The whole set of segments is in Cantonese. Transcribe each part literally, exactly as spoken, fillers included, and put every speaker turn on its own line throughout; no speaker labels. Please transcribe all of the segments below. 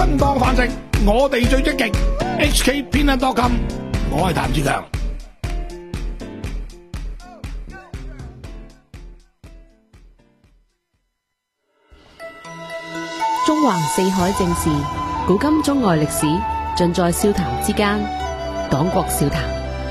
生當飯食，我哋最積極。H K 偏袒多金，我係譚志強。
中橫四海正事，古今中外歷史，盡在笑談之間。黨國笑談。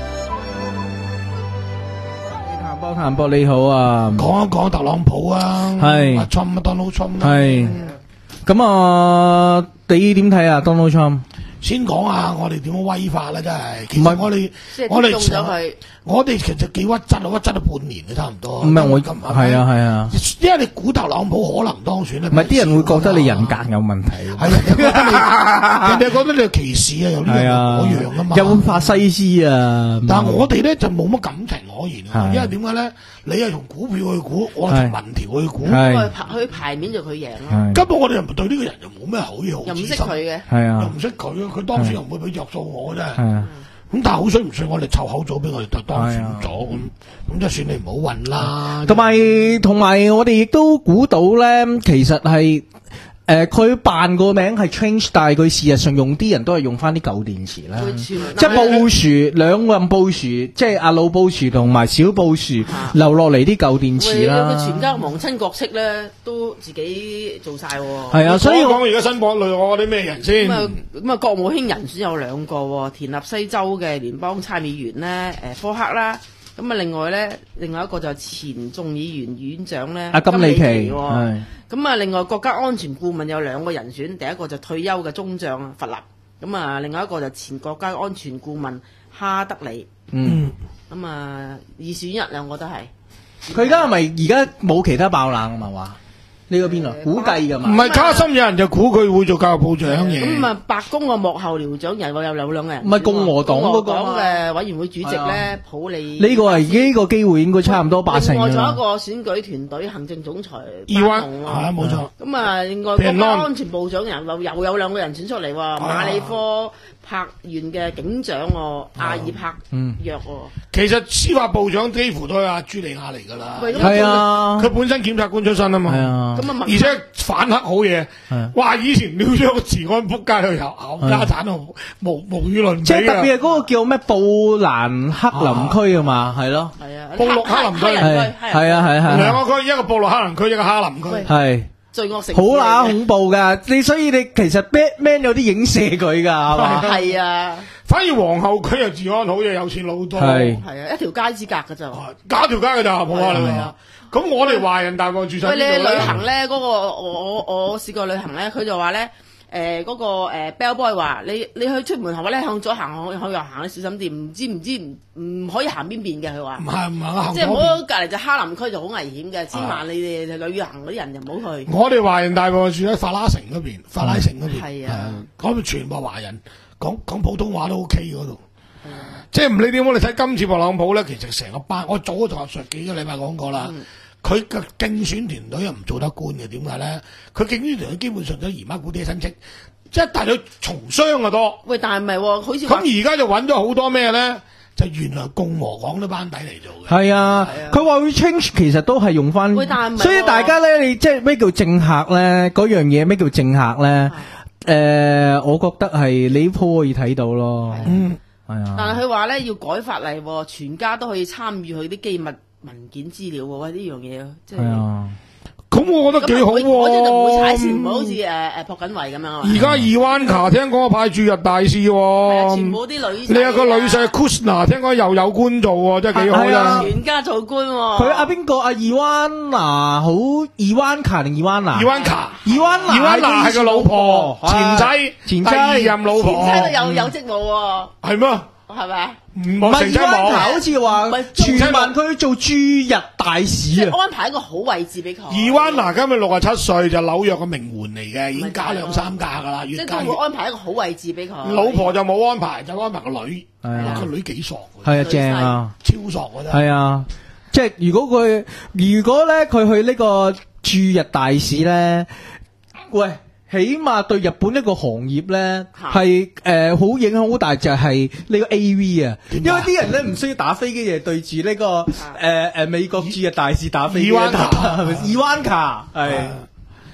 譚波譚波你好啊，
講一講特朗普啊，
係
阿 Trump 啊 Donald Trump
係咁啊，你點睇啊 Donald Trump？
先講下我哋點樣威化啦，真係。其實我哋我哋成我哋其實幾屈質啊，屈質咗半年嘅差唔多。
唔係我
咁
係啊係啊，
因為你估特朗普可能當選咧，
唔係啲人會覺得你人格有問題。
係人哋覺得你，人哋覺得你歧視啊，有呢樣嗰樣啊嘛。
有法西斯啊，
但係我哋咧就冇乜感情可言啊，因為點解咧？你係從股票去估，我係從民調去估。
佢佢牌面就佢贏咯。
根本我哋又對呢個人又冇咩好嘢好。
又唔識佢嘅，
係啊，
又唔識佢，佢當選又唔會俾着數我真係。
係啊。
咁但係好衰唔衰，我哋湊口咗俾我哋就當選咗，咁咁即係算你唔好運啦。
同埋同埋，我哋亦都估到咧，其實係誒佢扮個名係 change， 但係佢事實上用啲人都係用翻啲舊電池啦。即係布殊兩任布殊，即係阿老布殊同埋小布殊留落嚟啲舊電池啦。
佢全家亡親國戚咧，都自己做晒。
係啊，所以
我而家新榜類我啲咩人先？
咁啊咁啊，國務卿人選有兩個，田納西州嘅聯邦參議員咧，誒科克啦。咁啊，另外咧，另外一個就係前眾議員院長咧，
阿金里奇。
係咁啊，另外國家安全顧問有兩個人選，第一個就退休嘅中將弗立，咁啊，另外一個就前國家安全顧問哈德里。
嗯。
咁啊，二選一兩個都係。
佢而家係咪而家冇其他爆冷啊嘛？話呢個邊啊？估計㗎嘛。
唔係卡森，有人就估佢會做教育部長嘅。
咁啊，白宮嘅幕後僚長人有有兩個人。
唔係共和黨嗰個
嘅委員會主席咧，普利。
呢個係呢個機會應該差唔多八成。
另外仲有一個選舉團隊行政總裁
伊灣，係啊冇錯。
咁啊，另外國家安全部長人又又有兩個人選出嚟喎，馬里科柏縣嘅警長喎，阿爾柏約喎。
其實司法部長幾乎都係阿朱莉亞嚟㗎啦。
係啊，
佢本身檢察官出身啊嘛。
係啊。
而且反黑好嘢，哇！以前撩咗個治安仆街去遊冚家產啊，無無與倫比。
即係特別係嗰個叫咩布蘭克林區啊嘛，係咯。
係啊，
布魯克林區
係係啊係係。
兩個區，一個布魯克林區，一個哈林區。
係。
罪惡城。
好乸恐怖㗎，你所以你其實 Batman 有啲影射佢㗎，係嘛？
係啊。
反而皇后區又治安好嘢，有錢佬多。
係。
係啊，一條街之隔㗎咋。
搞條街㗎咋，冇啊你啊。咁我哋華人大部住晒呢度咧。
喂，你旅行咧，嗰個我我我試過旅行咧，佢就話咧，誒嗰個誒 bell boy 話你你去出門口咧，向左行向向右行，你小心啲，唔知唔知唔唔可以行邊邊嘅，佢話。
唔係唔係，
即係唔好隔離就哈林區就好危險嘅，千萬你哋旅行嗰啲人就唔好去。
我哋華人大部住喺法拉城嗰邊，法拉城嗰邊。
係啊。
嗰邊全部華人講講普通話都 OK 嗰度。即係唔理點，我哋睇今次特朗普咧，其實成個班，我早就上幾個禮拜講過啦。佢嘅競選團隊又唔做得官嘅，點解咧？佢競選團隊基本上都姨媽姑爹親戚，即係大佬從商嘅多。
喂，但係唔係喎，好似
咁而家就揾咗好多咩咧？就原來共和黨啲班底嚟做嘅。
係啊，佢話會 change，其實都係用翻。
喂，但係唔係喎。
所以大家咧，你即係咩叫政客咧？嗰樣嘢咩叫政客咧？誒，我覺得係你鋪可以睇到咯。
嗯，
係啊。
但係佢話咧要改法例，全家都可以參與佢啲機密文件資料喎，呢樣嘢即係。係啊，
咁我覺得幾好喎。
嗰啲就唔會踩線，唔好似誒誒朴槿惠咁樣啊。
而家伊萬卡聽講派駐日大使喎。
全部啲女。
你有個女婿 Kushner 聽講又有官做喎，真係幾好啦。
全家做官喎。
佢阿邊個阿伊萬娜好伊萬卡定伊萬娜？
伊萬卡。
伊萬娜。
伊萬娜係個老婆，前妻，
前妻
第二任老婆。
前妻都有有職務喎。係
咩？
係咪？
唔
係伊萬卡好似話傳聞佢做駐日大使啊，
安排一個好位置俾佢。
伊萬娜今日六十七歲，就紐約嘅名媛嚟嘅，已經加兩三架噶啦，越加越。
即係會安排一個好位置俾佢。
老婆就冇安排，就安排個女。
係啊，
個女幾索。
係啊，正啊，
超索嘅真係。
係啊，即係如果佢如果咧佢去呢個駐日大使咧，喂。起碼對日本一個行業咧係誒好影響好大，就係呢個 A V 啊，因為啲人咧唔需要打飛機嘅，對住呢個誒誒美國駐日大使打飛機，係咪？伊萬卡係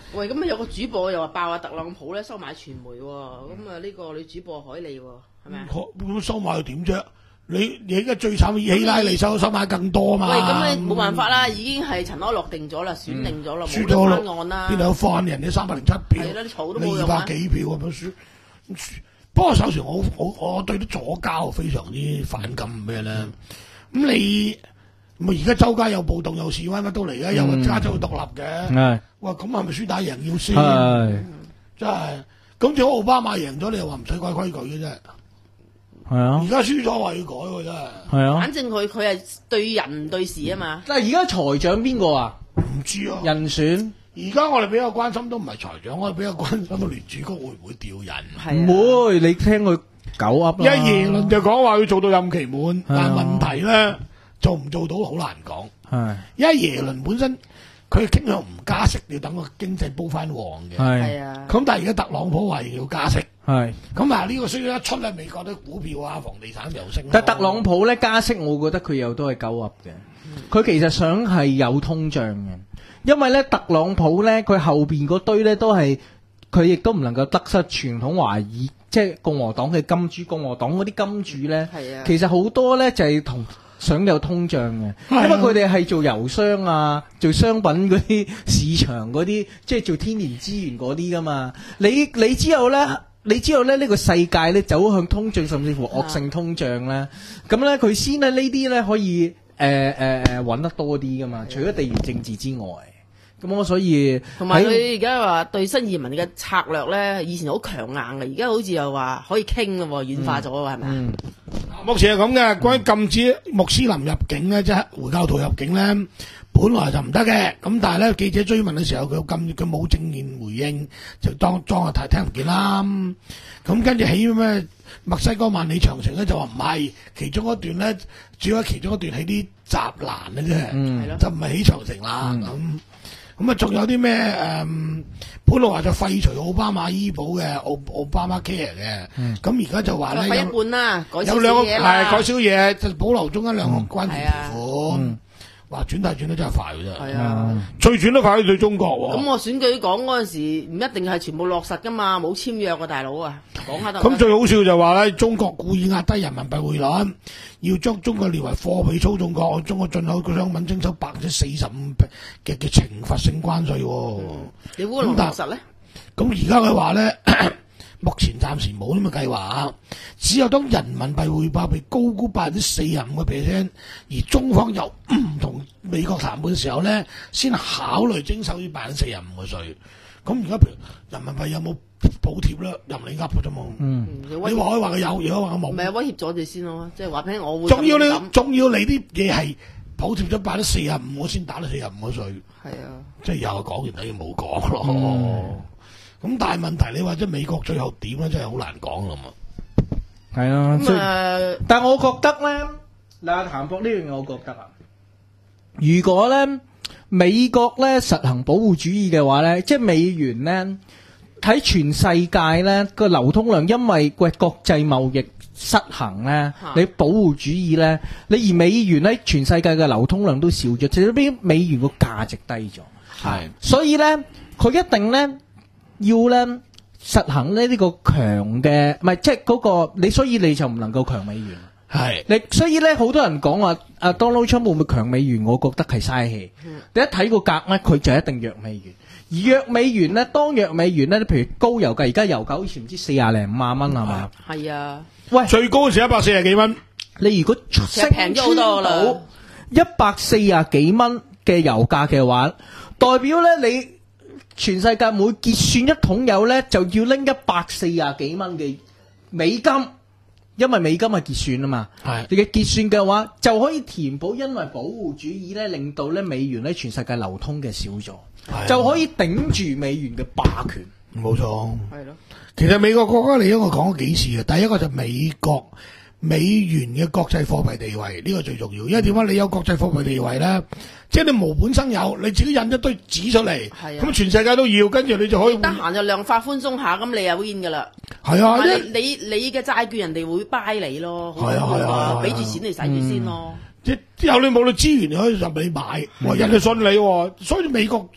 喂，咁啊有個主播又話爆啊特朗普咧收買傳媒喎，咁啊呢個女主播海莉喎，係咪啊？
咁收買又點啫？你你而家最慘希拉里收收買更多嘛？
喂，咁你冇辦法啦，已經係塵埃落定咗啦，選定咗啦，冇得
輸咗
翻案啦。
邊度有翻人哋三百零七票？
係啦，你嘈都冇
你二
用啊
百幾票咁樣輸。輸不過首先我我我對啲左膠非常之反感咩咧？咁你咪而家周街有暴動有示威乜都嚟嘅，又話加州獨立嘅。
係
哇，咁係咪輸打贏要先？
係
真係。咁如果奧巴馬贏咗，你又話唔使改規矩嘅啫。
係啊
而，家輸咗話要改喎，真係。
係啊。
反正佢佢係對人唔對事啊嘛。
但係而家財長邊個啊？
唔知啊。
人選
而家我哋比較關心都唔係財長，我哋比較關心到聯儲局會唔會調人。
唔會，你聽佢狗噏啦。
一耶倫就講話要做到任期滿，但係問題咧做唔做到好難講。
係
因為耶倫本身佢傾向唔加息，要等個經濟煲翻旺嘅。
係
係啊。
咁但係而家特朗普話要加息，
係。
咁啊呢個需要一出咧，美國啲股票啊、房地產又升。
但係特朗普咧加息，我覺得佢又都係鳩噏嘅。佢其實想係有通脹嘅，因為咧特朗普咧佢後邊嗰堆咧都係佢亦都唔能夠得失傳統華爾，即係共和黨嘅金主，共和黨嗰啲金主咧，
係啊
其實好多咧就係同想有通脹嘅，
係啊
因為佢哋係做油商啊，做商品嗰啲市場嗰啲，即係做天然資源嗰啲噶嘛。你你之後咧，你之後咧呢個世界咧走向通脹，甚至乎惡性通脹咧，咁咧佢先咧呢啲咧可以。誒誒誒揾得多啲噶嘛？除咗地緣政治之外，咁我所以
同埋佢而家話對新移民嘅策略咧，以前好強硬嘅，而家好似又話可以傾咯，軟化咗喎，係咪啊？
目前係咁嘅，關於禁止穆斯林入境咧，即係回教徒入境咧，本來就唔得嘅。咁但係咧，記者追問嘅時候，佢禁佢冇正面回應，就當裝下睇聽唔見啦。咁跟住起咩？墨西哥萬里長城咧就話唔係，其中一段咧，主要其中一段起啲柵欄嘅啫，
嗯
就唔係起長城啦。咁咁啊，仲有啲咩誒？本來話就廢除奧巴馬醫保嘅奧奧巴馬 care 嘅，咁而家就話咧
廢一半啦，改少
有兩個
嘢啦
係改少嘢，就保留中間兩個關鍵
係啊
條款。哇，轉大轉得真係快嘅啫，
係啊。
最轉得快對中國喎。
咁我選舉講嗰陣時，唔一定係全部落實噶嘛，冇簽約啊，大佬啊，講下得唔得？
咁最好笑就話咧，中國故意壓低人民幣匯率，要將中國列為貨幣操縱國，中國進口嘅商品徵收百分之四十五嘅嘅懲罰性關稅喎。
你估能落實咧？
咁而家佢話咧，目前暫時冇咁嘅計劃，只有當人民幣匯價被高估百分之四十五個 percent，而中方又唔同美國談判嘅時候咧，先考慮徵收呢百分之四十五個稅。咁而家譬如人民幣有冇補貼咧？任你噏嘅啫嘛。
嗯，
你話可以話佢有，如果話佢冇，
咪威脅咗你先咯，即係話俾我會。
仲要你，仲要你啲嘢係補貼咗百分之四十五，我先打到四十五個稅。
係啊，
即係又係講完等於冇講咯。咁但係問題，你話即係美國最後點咧，真係好難講啦嘛。
係啊，
咁啊，
但係我覺得咧，嗱，譚博呢樣嘢，我覺得啊，如果咧美國咧實行保護主義嘅話咧，即係美元咧喺全世界咧個流通量，因為個國際貿易失衡咧，你保護主義咧，你而美元喺全世界嘅流通量都少咗，就係邊美元個價值低咗。
係，
所以咧佢一定咧。要咧實行咧呢個強嘅，唔係即係嗰個你，所以你就唔能夠強美元。
係
你所以咧，好多人講話阿 Donald Trump 會唔會強美元？我覺得係嘥氣。你一睇個格咧，佢就一定弱美元。而弱美元咧，當弱美元咧，譬如高油價，而家油價好似唔知四廿零五廿蚊係嘛？
係啊。
喂，
最高嗰時一百四十幾蚊。
你如果升
平咗好多啦，
一百四廿幾蚊嘅油價嘅話，代表咧你。全世界每結算一桶油咧，就要拎一百四廿幾蚊嘅美金，因為美金係結算啊嘛。係你嘅結算嘅話，就可以填補因為保護主義咧，令到咧美元咧全世界流通嘅少咗，就可以頂住美元嘅霸權。
冇錯，
係咯。
其實美國國家利益我講咗幾次嘅，第一個就美國美元嘅國際貨幣地位呢個最重要，因為點解你有國際貨幣地位咧？即係你無本生有，你自己印一堆紙出嚟，咁全世界都要，跟住你就可以
得閒就量化寬鬆下，咁你又 win 噶啦。
係啊，
你你你嘅債券人哋會 buy 你咯，
係啊係啊，
俾住錢你使住先咯。
即係之後你冇到資源，你可以任你買，人哋信你，所以美國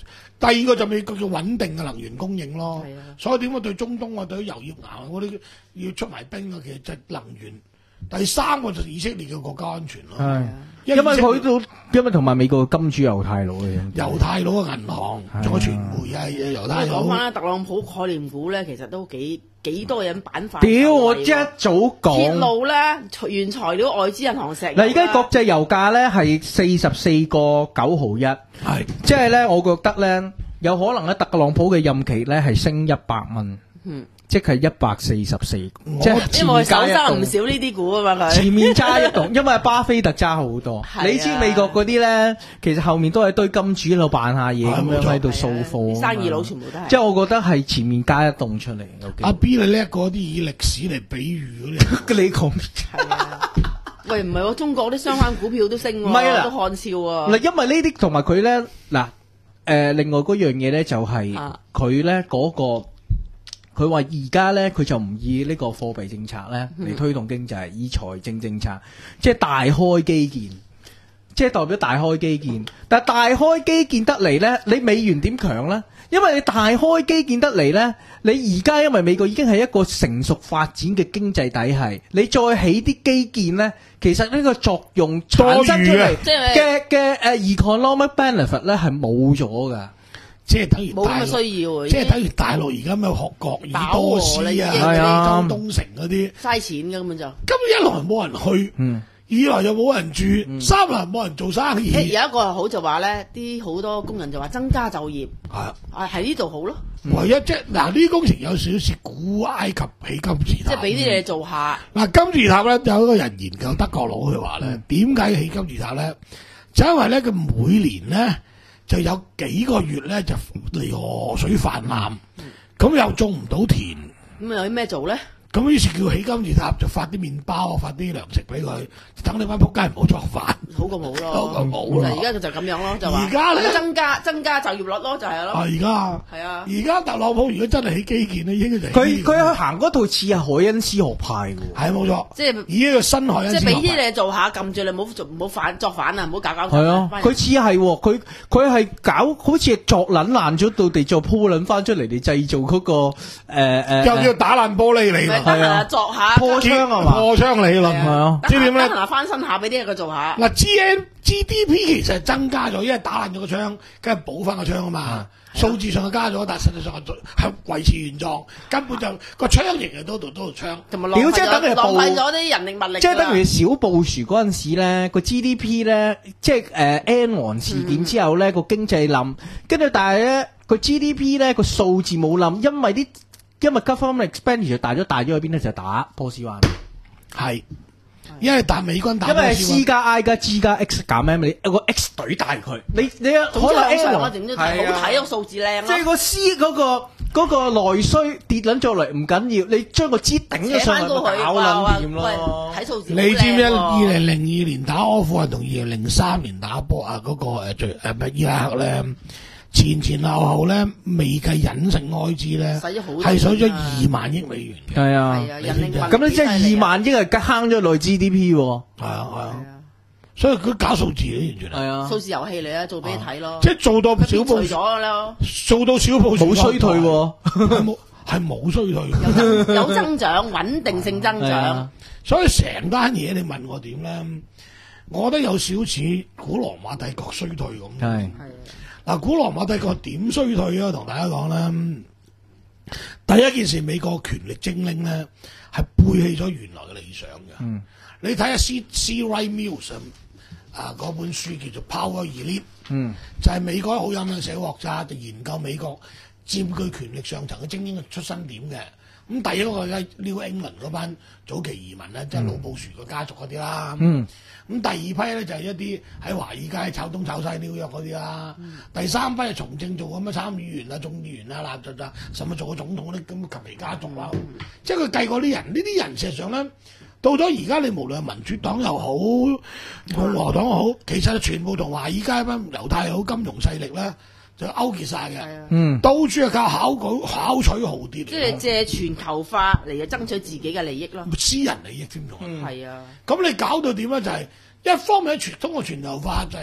第二個就美國叫穩定嘅能源供應咯。
係啊
所以點解對中東啊、對油業岩嗰啲要出埋兵啊？其實就係能源。第三個就係以色列嘅國家安全咯。
係，因為佢都因為同埋美國嘅金主猶太佬嘅，
猶太佬嘅銀行，仲有傳媒啊，猶太佬。
講翻啦，特朗普概念股咧，其實都幾幾多人板塊。
屌，我一早講
鐵路咧，原材料外資銀行石油啦。
嗱，而家國際油價咧係四十四個九毫一，
係
即係咧，我覺得咧有可能咧，特朗普嘅任期咧係升一百蚊。
嗯。
即係一百四十四，即係
因為手揸唔少呢啲股啊嘛佢。
前面揸一棟，因為巴菲特揸好多。
啊、
你知美國嗰啲咧，其實後面都係堆金主喺度扮下嘢咁樣喺度掃貨。
生意佬全部都係。
即係我覺得係前面加一棟出嚟。
阿 B 你叻過啲以歷史嚟比喻嗰啲，
你講
係啊？喂，唔係喎，中國啲相關股票都升喎，
唔係啦
都看笑啊。
嗱，因為呢啲同埋佢咧，嗱，誒，另外嗰樣嘢咧就係佢咧嗰個。佢話而家咧，佢就唔以呢個貨幣政策咧嚟推動經濟，以財政政策，即係大開基建，即係代表大開基建。但係大開基建得嚟咧，你美元點強咧？因為你大開基建得嚟咧，你而家因為美國已經係一個成熟發展嘅經濟體系，你再起啲基建咧，其實呢個作用產生出嚟嘅嘅誒 economic benefit 咧係冇咗㗎。
即係等於
冇咁嘅需要，
即係等於大陸而家咩學國語多斯啊、
啊、
中東城嗰啲，
嘥錢嘅根本就。
咁一來冇人去，嗯、二來又冇人住，嗯、三來冇人做生意。
有一個好就話咧，啲好多工人就話增加就業，係啊，喺呢度好咯。
唯一即係嗱，呢啲工程有少少似古埃及起金字塔，
即係俾啲嘢做下。嗱、
嗯，金字塔咧有一個人研究德國佬佢話咧，點解起金字塔咧？就因為咧佢每年咧。就有幾個月咧就嚟河水泛濫，咁、嗯、又種唔到田，
咁有啲咩做咧？
咁於是叫起金字塔，就發啲麵包，發啲糧食俾佢，等你班仆街唔好作飯，
好過冇咯，
好過冇咯。
而家就就咁樣咯，就話
而家咧
增加增加就業率咯，就係咯。
而家
係啊，
而家特朗普如果真係起基建咧，應該就
佢佢行嗰套似係海恩斯學派嘅，
係冇錯。
即係
而家個新海恩斯
即係俾啲嘢做下，撳住你，唔好做唔好反作反啊，唔好搞搞。
係啊，佢似係佢佢係搞好似作撚爛咗到地，再鋪撚翻出嚟嚟製造嗰個誒誒，
又叫打爛玻璃嚟，
係啊，作下。
破窗啊嘛，
破窗理論係啊，即係點咧？
嗱，翻身下俾啲嘢佢做下。
嗱，G N G D P 其實係增加咗，因為打爛咗個窗，梗係補翻個窗啊嘛。數字上係加咗，但實際上係維持原狀，根本就個窗型係多度多度窗。
同埋浪費咗浪費咗啲人力物力。
即係等於小布殊嗰陣時咧，個 G D P 咧，即係誒 Enron 事件之後咧，個經濟冧，跟住但係咧個 G D P 咧個數字冇冧，因為啲。因為 government expenditure 大咗，大咗去邊咧就打波斯灣，
係，因為打美軍打波斯灣，
因為 C 加 I 加 G 加 X 減 M， 你有個 X 懟大佢，你你可能 M
啊，整咗好睇個數字靚，
即係個 C 嗰個嗰個內需跌撚咗落嚟唔緊要，你將個 G 頂咗上去，搞撚掂咯。
睇數字，
你知唔知二零零二年打阿富汗同二零零三年打波啊？嗰個誒最誒咩伊拉克咧？前前後後咧，未計隱性開支咧，係使咗二萬億美元嘅。
係啊，咁你即係二萬億係慳咗落 G D P 喎。
係啊係啊，所以佢搞數字咧，完全係
啊，數字遊戲嚟啊，做俾你睇咯。
即係做到小布
咗咯，
做到小布
冇衰退喎，
係冇係冇衰退，
有增長，穩定性增長。
所以成單嘢你問我點咧？我覺得有少似古羅馬帝國衰退咁。
係。
嗱，古羅馬帝國點衰退啊？同大家講啦，第一件事，美國權力精英咧係背棄咗原來嘅理想嘅。嗯、你睇下 C C Wright Mills 啊嗰本書叫做 Power Elite，嗯、就係美國好有名嘅社會學家，就研究美國佔據權力上層嘅精英嘅出身點嘅。咁第一個咧 New England 嗰班早期移民咧，即係老布殊個家族嗰啲啦。嗯咁第二批咧就係一啲喺華爾街炒東炒西紐約嗰啲啦，嗯、第三批係從政做咁嘅參議員啊、眾議員啊、立就啊，甚至做個總統嗰啲咁嘅及其家族啦。嗯、即係佢計過啲人，呢啲人事實上咧，到咗而家你無論係民主黨又好、共和黨又好，其實全部同華爾街班猶太好金融勢力咧就勾結晒嘅。嗯，到處係靠考舉考取豪奪，
即係借全球化嚟嘅爭取自己嘅利益咯，
私人利益添仲
係啊。
咁你搞到點咧？就係、是、一方面全通過全球化就係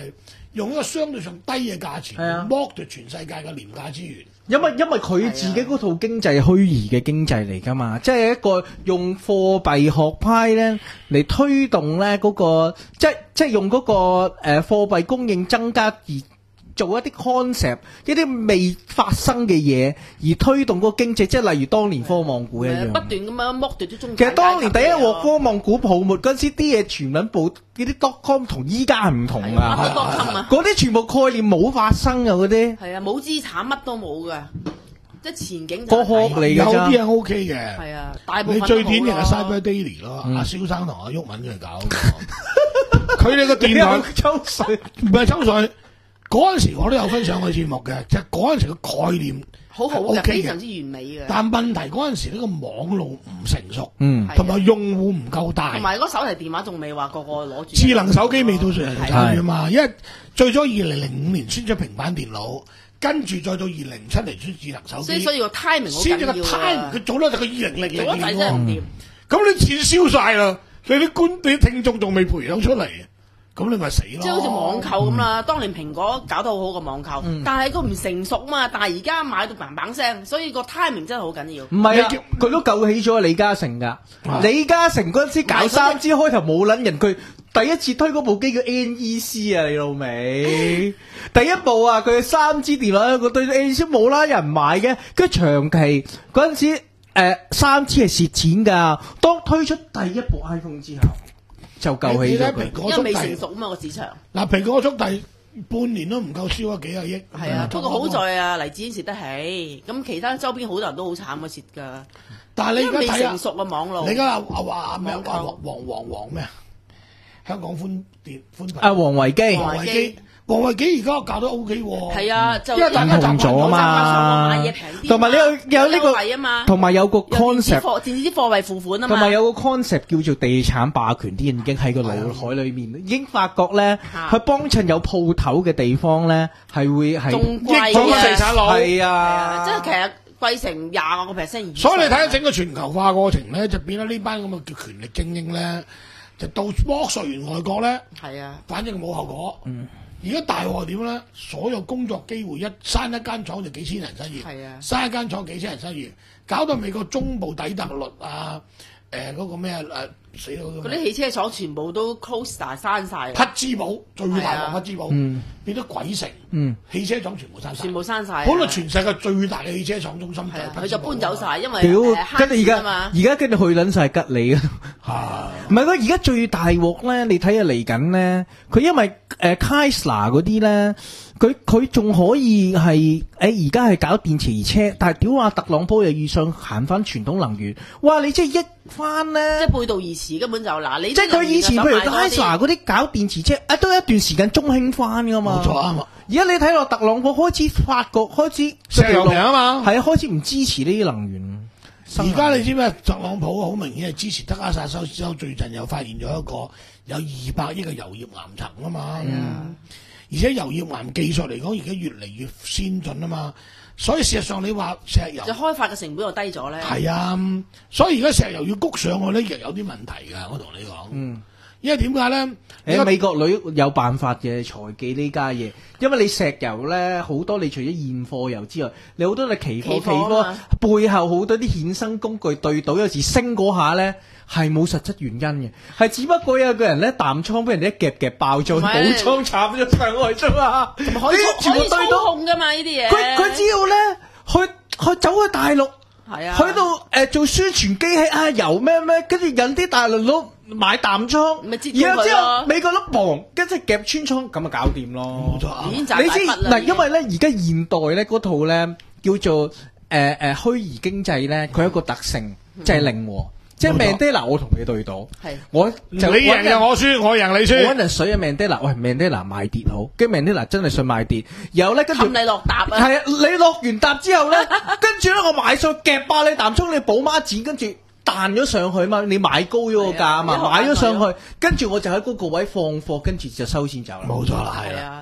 用一個相對上低嘅價錢，
係啊
剝奪全世界嘅廉價資源。
因為因為佢自己嗰套經濟係虛擬嘅經濟嚟㗎嘛，即係一個用貨幣學派咧嚟推動咧嗰個，即係即係用嗰個誒貨幣供應增加而做一啲 concept， 一啲未發生嘅嘢而推動嗰個經濟，即係例如當年科網股一樣，
不斷咁樣剝奪咗中
其實當年第一鑊科網股泡沫嗰陣時，啲嘢全撚部嗰啲 dot com 同依家係唔同啊，
乜都 dot com 啊，
嗰啲全部概念冇發生啊，嗰啲
係啊，冇資產乜都冇噶，即係前景
個殼嚟
有
㗎咋
啲係 O K 嘅。
係啊，大部分
你最典型
嘅
係 Cyber Daily 咯，
嗯
阿蕭生同阿鬱敏佢搞嗰個，佢哋個電台
抽水。
唔係抽水。嗰陣時我都有分享過節目嘅，就係嗰陣時嘅概念
好好嘅，
OK 嘅
非常之完美嘅。
但問題嗰陣時呢個網絡唔成熟，
嗯
同埋用戶唔夠大
同，埋嗰手提電話仲未話個個攞住。
智能手機未到上嚟
係
參與嘛，因為最早二零零五年先出平板電腦，跟住再到二零零七年出智能手機，
所以所以個 timing 好
先至個
緊要
time
啊！
佢早得就個二零零零
做得滯真係唔
年
掂。
喎，咁你錢燒晒啦，你啲觀你啲聽眾仲未培養出嚟，咁你咪死咯。
即係好似網購咁啦，當年蘋果搞得好好個網購，但係佢唔成熟嘛。但係而家買到砰砰聲，所以個 timing 真係好緊要。
唔係啊
你叫，
佢都救起咗李嘉誠㗎。李嘉誠嗰陣時搞三 G 開頭冇撚人，佢第一次推嗰部機叫 N E C 啊，你老味。第一部啊，佢三 G 電話佢對 N E C 冇啦人買嘅，跟住長期嗰陣時誒三 G 係蝕錢㗎。當推出第一部 iPhone 之後，就救起咗佢。
因為未
果速遞
成熟啊嘛個市場。
嗱，蘋果速遞半年都唔夠燒咗幾廿億。
係啊，不過好
在，
在啊，黎智英蝕得起，咁其他周邊好多人都好慘嘅蝕㗎。
但係你
因為未
而家睇下
成，熟嘅網絡。
你而家阿阿話咩
網購
話黃黃黃咩啊？香港寬電寬頻
阿王維基
王
王維基，王維基而家搞得 O K 喎。
係啊，就
因為大家習慣
咗啊嘛
買嘢平啲，
同埋你有有呢個
優惠啊嘛，
同埋有個
有電子
concept。
貨電子貨幣付款啊嘛，
同埋有個 concept 叫做地產霸權，啲人已經喺個腦海裏面，已經發覺咧，
啊
去幫襯有鋪頭嘅地方咧，係會係
仲貴
益咗個地產佬。
係
係啊，
啊，
即係其實貴成廿個 percent 以上。
所以你睇下整個全球化過程咧，就變咗呢班咁嘅叫權力精英咧，就到剝削完外國咧，
係啊，
反正冇後果。而家大鑊點咧？所有工作機會一閂一間廠就幾千人失業，
係啊
閂一間廠幾千人失業，搞到美國中部底特律啊，誒嗰個咩誒死咗嗰個
嗰啲汽車廠全部都 close 晒閂晒，
匹茲堡最大
係啊
鑊匹茲堡，變咗鬼城，
嗯
汽車廠全部閂晒，
全部閂晒。
本來全世界最大嘅汽車廠中心就
係啊，
係匹茲堡
佢就搬走晒，因為
屌
誒，
跟住而
慳錢啊嘛
家而家跟住去撚晒吉利啊！
啊！
唔係佢而家最大鑊咧，你睇下嚟緊咧，佢因為誒 Tesla 嗰啲咧，佢佢仲可以係誒而家係搞電池車，但係屌話特朗普又遇上行翻傳統能源，哇！你即係益翻
即
咧
係，背道而馳，根本就嗱，你
即係佢以前譬如 Tesla
嗰
嗰啲搞電池車，啊都有一段時間中興翻噶嘛。
冇錯啱啊！
而家你睇落特朗普開始發覺開始
石油平啊嘛，
係啊，開始唔支持呢啲能源。
而家你知咩？特朗普好明顯係支持德克薩州州最近又發現咗一個有二百億嘅油頁岩層啊嘛，而且油頁岩技術嚟講而家越嚟越先進啊嘛，所以事實上你話石油
就開發嘅成本又低咗咧。
係啊，所以而家石油要谷上去咧，亦有啲問題㗎。我同你講，
嗯，
因為點解咧？你
誒美國女有辦法嘅財技呢家嘢，因為你石油咧好多，你除咗現貨油之外，你好多你期貨、
期
期貨
貨啊嘛
背後好多啲衍生工具對賭，有時升嗰下咧係冇實質原因嘅，係只不過有個人咧淡倉俾人哋一夾夾爆咗，
唔係
補倉插咗上去啫嘛，
同埋可以
呢啲全部
可以操
對到
控噶嘛呢啲嘢。
佢佢只要咧去去走去大陸。
係啊，
去到誒、呃、做宣傳機器啊油咩咩，跟住引啲大陸佬買淡倉，
咪截咗
然後之後
佢咯
美國佬磅，跟住夾穿倉，咁啊搞掂咯。
冇錯啊
已經賺
你知
大筆啦。
嗱，因為咧而家現代咧嗰套咧叫做誒誒虛擬經濟咧，佢有一個特性就係靈活，即係
冇錯
Mandela 我同你對賭，
係
我
你
就
贏就我輸，我贏你
我
輸
揾。人水啊 Mandela，喂 Mandela 買跌好，跟住 Mandela 真係想買跌，然後咧跟住
氹你落搭啊！
係啊，你落完搭之後咧，跟住咧我買上夾爆你淡倉，你寶孖展，跟住彈咗上去嘛，你買高咗個價啊嘛，
係啊
買咗上去，跟住我就喺嗰個位放貨，跟住就收錢走啦。
冇錯啦，係啦。
係啊，
你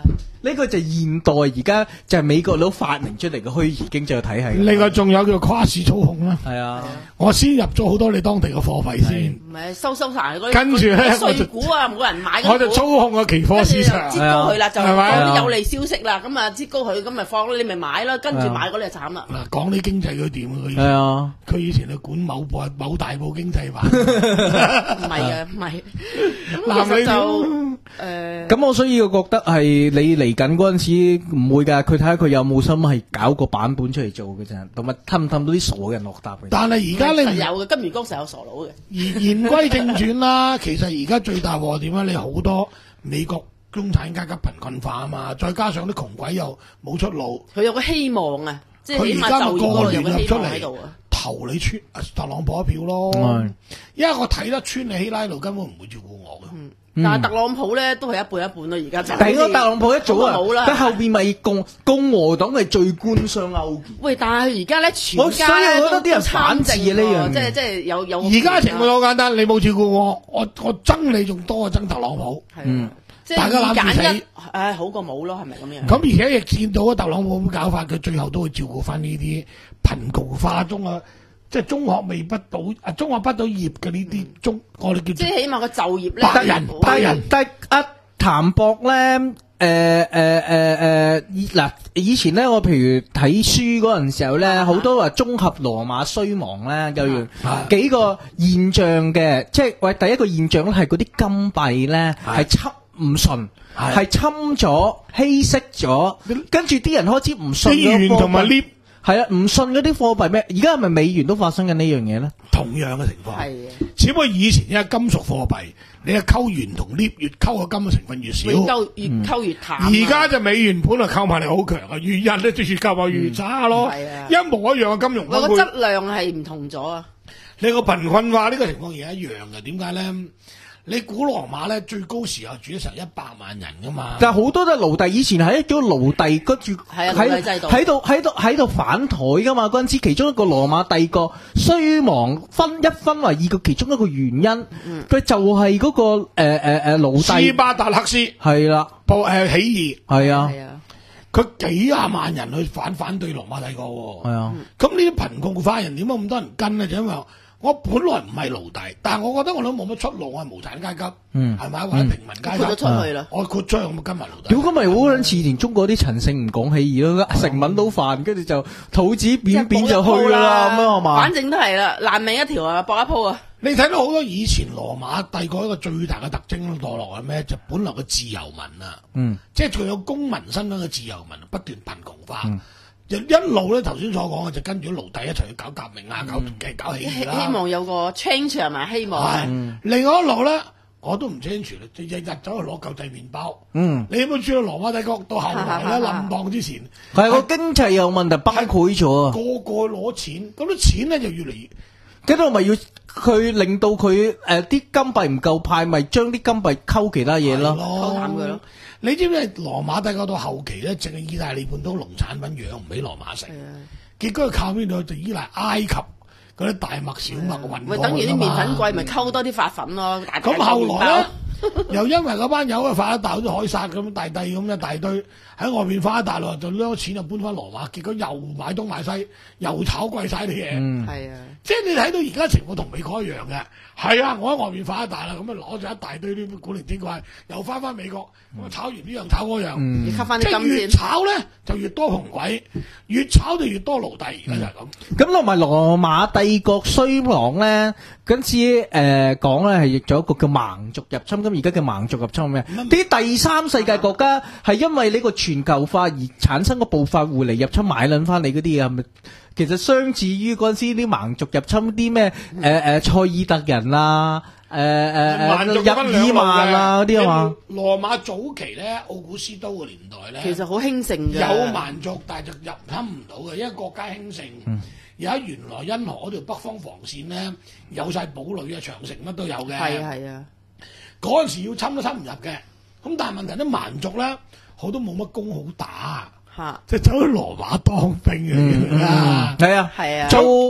呢個就係現代而家就係美國佬發明出嚟嘅虛擬經濟體系。
另外仲有叫跨市操控啦。
係啊，
我先入咗好多你當地嘅貨幣先，
唔係收收晒嗰啲，
跟住咧我就
碎股啊，冇人買嗰啲股，
我就操控個期貨市場，
擠高佢啦，就
係咪
講啲有利消息啦，咁啊擠高佢，咁咪放咯，你咪買啦，跟住買嗰啲就慘啦。
嗱，講啲經濟佢點啊？佢
係啊，
佢以前係管某部某大部經濟版，
唔係嘅，唔係。咁其實就誒，
咁我所以我覺得係你嚟緊嗰陣時唔會㗎，佢睇下佢有冇心係搞個版本出嚟做嘅啫，同埋氹唔氹到啲傻嘅人落搭嘅。
但係而家你
實有嘅，金魚缸實有傻佬嘅。
言言歸正傳啦，其實而家最大鑊點咧？你好多美國中產階級貧困化啊嘛，再加上啲窮鬼又冇出路，
佢有個希望啊，即係
佢
起碼
而家咪
就業嗰度有
過年入出
個希望喺度
嚟
啊。
投你穿特朗普一票咯。
係
因為我睇得穿你希拉里根本唔會照顧我嘅。
但係特朗普咧都係一半一半咯，而家就
但係嗰個特朗普一早啊，
冇啦。
佢後邊咪共共和黨係最官商勾結。
喂，但係佢而家咧全
我
家
所以我覺得
咧都
啲人反智啊呢樣嘢
即係即係有有。
而家情況好簡單，你冇照顧我，我我憎你仲多過憎特朗普。
係啊，即係
大家
二
攬住死
揀一，唉，好過冇咯，係咪咁樣？
咁而家亦見到啊，特朗普咁搞法，佢最後都會照顧翻呢啲貧窮化中啊，即係中學未畢到啊，中學畢到業嘅呢啲中，我哋叫
即係起碼個就業咧，
白人
好
白人
但係阿譚博咧，誒誒誒誒，嗱以前咧，我譬如睇書嗰陣時候咧，好多話綜合羅馬衰亡咧，有樣幾個現象嘅，即係喂第一個現象咧係嗰啲金幣咧係侵唔順，係侵咗稀釋咗，跟住啲人開始唔信
美元同埋 lift
係啊，唔信嗰啲貨幣咩？而家係咪美元都發生緊呢樣嘢咧？
同樣嘅情況，
係啊，
只不過以前因為金屬貨幣，你係溝元同 lift 越溝個金嘅成分越少。
越溝越溝越淡啊。
而家就美元本來購買力好強啊，越日咧就越購買越差咯。
係啊
一模一樣嘅金融
喂，個
分配。
質量係唔同咗啊！
你個貧困化呢個情況而家一樣嘅，點解咧？你古羅馬咧最高時候住咗成一百萬人噶嘛，
但係好多都係奴隸，以前係一種奴隸，跟住
係啊奴隸制度
喺度喺度喺度反台噶嘛。嗰陣時其中一個羅馬帝國衰亡分一分為二嘅其中一個原因，佢、
嗯、
就係嗰、嗰個誒誒誒奴隸
斯巴達克斯
係啦，
報誒起義
係啊
係啊，
佢幾廿萬人去反反對羅馬帝國喎。
係啊，
咁呢啲貧窮化人點解咁多人跟咧？就因為我本來唔係奴隸，但係我覺得我都冇乜出路，我係無產階級，
嗯
係咪或者平民階級？
豁咗出去啦，
我豁出去，我咪跟埋奴隸。
屌咁咪好撚似連中國啲陳勝唔講起義咯，成吻到飯，跟住就肚子扁扁就去啦，咁樣係嘛？
反正都係啦，爛命一條啊，搏一鋪啊！
你睇到好多以前羅馬帝國一個最大嘅特徵墮落係咩？就本來嘅自由民啊，
嗯，
即係佢有公民身份嘅自由民不斷貧窮化。
嗯
就一路咧，頭先所講嘅就跟住奴隸一齊去搞革命啊，搞嘅搞起義啦。
希望有個 change 係咪？希望
係、嗯、另外一路咧，我都唔 change 啦，就日日走去攞救濟麵包。
嗯，
你有冇注意到羅馬帝國到後來咧冧檔之前，
係個經濟有問題崩潰咗啊！
個個攞錢，咁啲錢咧就越嚟越，
跟住咪要佢令到佢誒啲金幣唔夠派，咪將啲金幣溝其他嘢咯，
溝淡佢咯。
你知唔知羅馬帝國到後期咧，淨係意大利半島農產品養唔起羅馬城，結果佢靠邊度就依賴埃及嗰啲大麥小麥運過去。
喂，等於啲麵粉貴，咪溝多啲發粉咯。
咁後來咧，又因為嗰班友啊發一大好似凱撒咁大帝咁一大堆喺外邊發一大咯，就攞錢就搬翻羅馬，結果又買東買西，又炒貴晒啲嘢。
嗯，
係啊，
即係你睇到而家情況同美國一樣嘅。係啊，我喺外面發一大啦，咁啊攞咗一大堆啲古靈精怪，又翻翻美國，咁啊炒完呢樣炒嗰樣，
嗯、
你吸翻啲
即係越
金先。
炒咧就越多紅鬼，越炒就越多奴隸，而家就係咁。
咁同埋羅馬帝國衰亡咧，嗰次誒講咧係譯咗一個叫蠻族入侵，咁而家叫蠻族入侵咩？啲第三世界國家係因為呢個全球化而產生個暴發戶嚟入侵買撚翻你嗰啲嘢，係咪？其實相似於嗰陣時啲蠻族入侵啲咩誒誒塞爾特人啊，誒誒誒日耳曼啊嗰啲啊嘛。
羅馬早期咧，奧古斯都嘅年代咧，
其實好興盛嘅。
有蠻族，但係就入侵唔到嘅，因為國家興盛。而家原來茵河嗰條北方防線咧，有晒堡壘啊、長城乜都有嘅。
係啊係啊，
嗰陣時要侵都侵唔入嘅。咁但係問題啲蠻族咧，好多冇乜工好打。
嚇！
即係走去羅馬當兵嘅，
係啊，
係啊，
做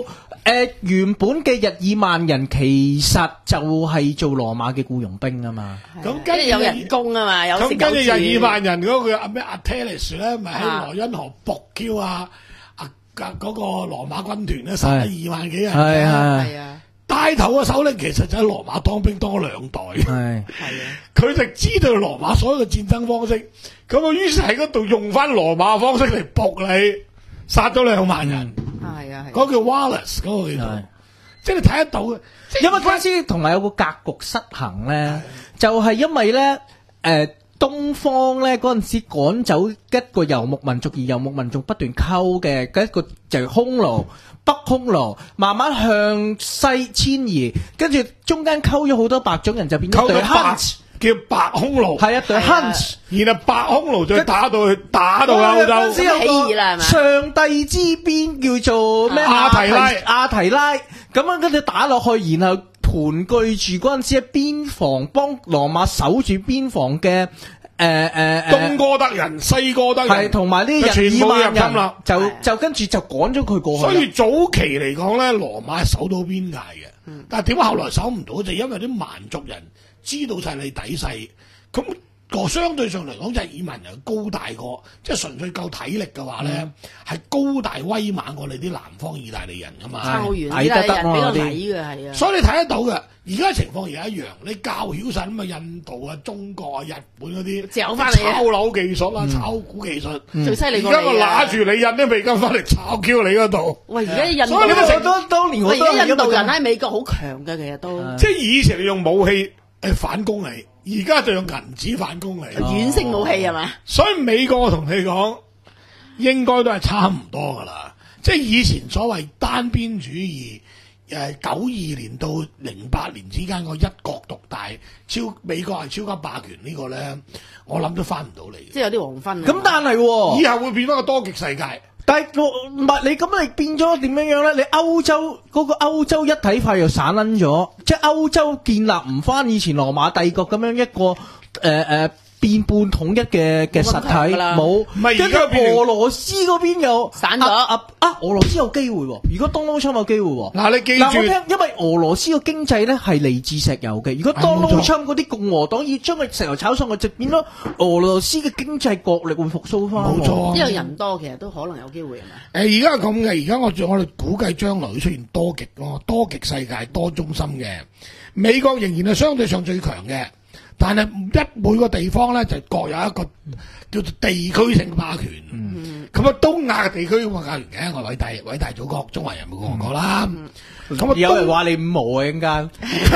誒原本嘅日耳曼人其實就係做羅馬嘅僱傭兵啊嘛。
咁跟住
有人工啊嘛，有
咁跟住日
有
耳曼人嗰個阿咩阿 Attalus 咧，咪喺萊茵河搏 Q 啊啊嗰個羅馬軍團咧，殺咗二萬幾人。
係啊
係啊，
帶頭嘅首領其實就喺羅馬當兵當咗兩代。
係
係啊，
佢就知道羅馬所有嘅戰爭方式，咁啊於是喺嗰度用翻羅馬方式嚟搏你，殺咗兩萬人。
係啊，係。
嗰個叫 Wallace 嗰個叫做，即係你睇得到嘅。
因為嗰陣時同埋有個格局失衡咧，就係因為咧誒。東方咧嗰陣時趕走一個遊牧民族，而遊牧民族不斷溝嘅一個就係匈奴，北匈奴慢慢向西遷移，跟住中間溝咗好多白種人，就變咗對 Huns
叫白匈奴，
係啊對 Huns，
然後白匈奴再打到去打到歐洲，
起義啦係嘛？
上帝之鞭叫做咩？
亞提拉，
亞提拉咁樣跟住打落去，然後。盤踞住嗰陣時喺邊防幫羅馬守住邊防嘅誒誒
東哥德人、西哥德人，
係同埋呢啲
全部入侵啦，
就就跟住就趕咗佢過去。
所以早期嚟講咧，羅馬係守到邊界嘅，嗯、但係點解後來守唔到？就因為啲蠻族人知道晒你底細，咁。個相對上嚟講，日耳曼人高大過，即係純粹夠體力嘅話咧，係、嗯、高大威猛過你啲南方意大利人噶嘛。
差好遠，意大利人比較矮嘅係啊。
所以你睇得到嘅，而家情況而家一樣，你教曉晒咁啊，印度啊、中國啊、日本嗰啲，
嚼翻嚟
炒樓技術啊、
嗯、
炒股技術，
嗯、最犀利過
你。而家我拿住你印啲美金翻嚟炒 Q 你嗰度。
喂，而家印度，
所以你
當當年我
而家印度人喺美國好強嘅，其實都。
即係以前你用武器誒反攻你。而家就用銀紙反攻嚟，
軟性武器係嘛？
所以美國我同你講，應該都係差唔多噶啦。即係以前所謂單邊主義，誒九二年到零八年之間個一國獨大，超美國係超級霸權呢個咧，我諗都翻唔到嚟。
即係有啲黃昏。
咁但係、哦，
以後會變翻個多極世界。
但係唔係你咁，你變咗點樣樣咧？你歐洲嗰、嗰個歐洲一體化又散撚咗，即係歐洲建立唔翻以前羅馬帝國咁樣一個誒誒。呃呃變半統一嘅嘅實體冇，跟住俄羅斯嗰邊又
散咗
啊啊！俄羅斯有機會喎，如果 Donald Trump 有機會喎。
嗱，你記住，
嗱我聽，因為俄羅斯嘅經濟咧係嚟自石油嘅，如果 Donald Trump 嗰啲共和黨要將佢石油炒上去，就變咗俄羅斯嘅經濟國力會復甦翻。
冇錯，
因為人多，其實都可能有機會係咪？
誒，而家咁嘅，而家我我哋估計將來會出現多極咯，多極世界多中心嘅，美國仍然係相對上最強嘅。但係一每個地方咧就各有一個叫做地區性霸權，咁啊、嗯、東亞嘅地區咁嘅霸權嘅，我偉大偉大祖國中華人民共和國啦，咁啊、嗯、
有人話你五毛啊陣間，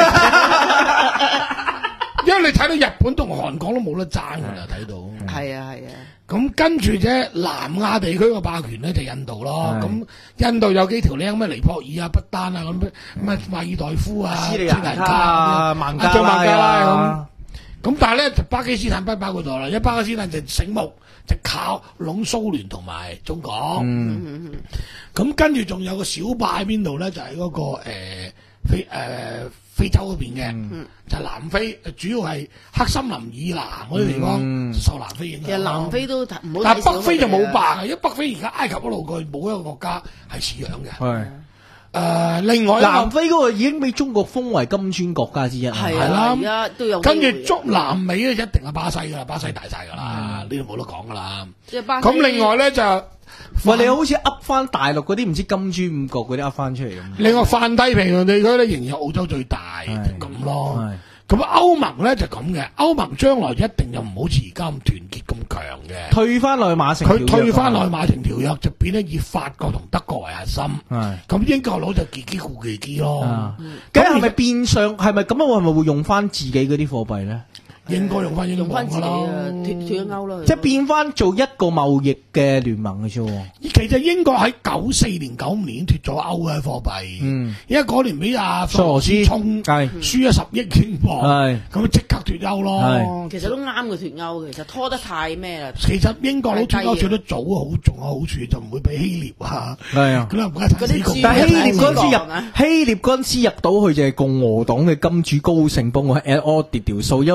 因為你睇到日本同韓國都冇得爭㗎啦，睇到
係啊係啊，
咁跟住啫南亞地區嘅霸權咧就印度咯，咁印度有幾條僆咩尼泊爾啊、不丹啊咁咩咩馬爾代夫啊、斯里蘭卡啊、孟加拉咁。咁但係咧，就巴基斯坦不包括咗啦，因為巴基斯坦就醒目，就靠攏蘇聯同埋中國。咁、嗯嗯、跟住仲有個小霸喺邊度咧？就係、是、嗰、那個誒、呃、非誒、呃、非洲嗰邊嘅，嗯、就係南非，主要係黑森林以南嗰啲地方、嗯、受南非影響。
其實南非都唔好，
但係北非就冇霸嘅，因為北非而家埃及嗰路過去冇一個國家係似樣嘅。係。誒、呃，另外
南非嗰個已經俾中國封為金磚國家之一，
係啦，而家都有。
跟住中南美咧，一定係巴西噶啦，巴西大晒噶啦，呢度冇得講噶啦。即係巴西。咁另外咧就，
喂，你好似噏翻大陸嗰啲唔知金磚五國嗰啲噏翻出嚟咁。
另外泛太平洋地區咧，仍然澳洲最大，咁咯。咁歐盟咧就咁嘅，歐盟將來一定就唔好似而家咁團結咁強嘅，
退翻內馬城條約，
佢退翻內馬城條約就變得以法國同德國為核心，咁英國佬就自己顧自己咯。
咁係咪變相係咪咁樣？係咪會用翻自己嗰啲貨幣咧？
應該用翻英鎊噶啦，
脱脱咗歐啦，
即係變翻做一個貿易嘅聯盟嘅啫。
其實英國喺九四年、九五年脱咗歐嘅貨幣，嗯，因為嗰年俾阿索羅斯衝，係輸咗十億英鎊，係咁即刻脱歐咯。
其實都啱嘅脱歐，其實拖得太咩啦。
其實英國佬脱歐脱得早好，仲有好處就唔會俾希臘啊，
係啊，
咁啊唔該睇死
但係希臘嗰陣時入，希臘嗰陣時入到去就係共和黨嘅金主高盛幫我 add 條數，因為嗰陣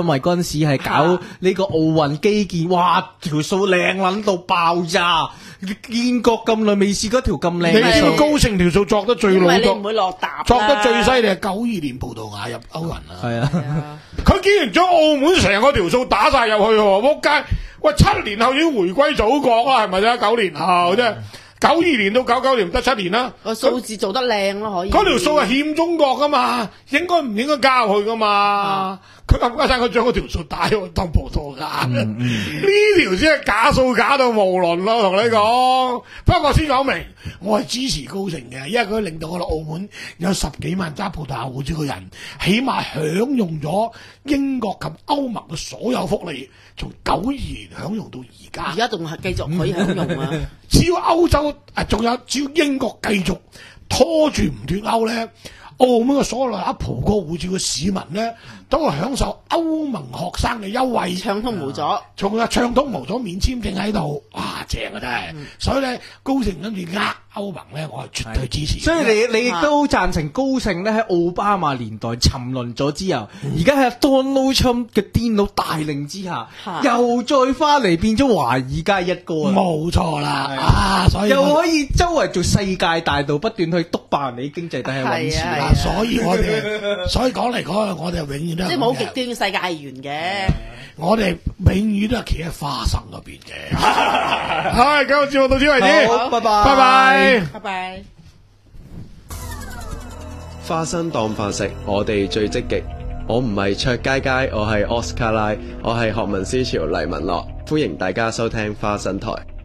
時係搞呢個奧運基建，哇條數靚撚到爆炸，建國咁耐未試過條咁靚。
你知道高盛條數作得最老多，
因為你唔會落搭，
作得最犀利係九二年葡萄牙入歐人啊。
係啊，
佢竟然將澳門成個條數打晒入去喎，仆街！喂，七年後已經回歸祖國啦，係咪啫？九年後啫。九二年到九九年得七年啦，
個數字做得靚咯，可以。
嗰條數係欠中國噶嘛，應該唔應該交佢噶嘛？佢冚家鏟佢將嗰條數打咗當葡萄牙，呢條先係假數假到無倫咯，同你講。不過先講明，我係支持高盛嘅，因為佢令到我哋澳門有十幾萬揸葡萄牙護照嘅人，起碼享用咗英國及歐盟嘅所有福利，從九二年享用到而家。
而家仲係繼續可以享用啊！
只要歐洲啊，仲有只要英國繼續拖住唔脱歐咧，澳門嘅所有拿葡國護照嘅市民咧，都會享受歐盟學生嘅優惠，
暢通無阻，
仲有暢通無阻免簽證喺度，哇正啊真係！
嗯、
所以咧，高盛跟住呃歐盟咧，我係絕對支持。
所以你你亦都贊成高盛咧喺奧巴馬年代沉淪咗之後，而家喺 Donald Trump 嘅癲佬帶領之下，
嗯、
又再翻嚟變咗華爾街一哥啦。
冇錯啦，啊，所以
又可以周圍做世界大道，不斷去督爆人哋經濟，但係揾錢
啊！所以我哋，所以講嚟講去，我哋永遠都係
即係冇極端世界係圓嘅。
我哋永遠都係企喺花生嗰邊嘅。係，今日節目到此為止。
好，拜拜，
拜拜，
拜拜。
花生當飯食，我哋最積極。我唔係卓佳佳，我係奧斯卡拉，我係學民思潮黎文樂，歡迎大家收聽花生台。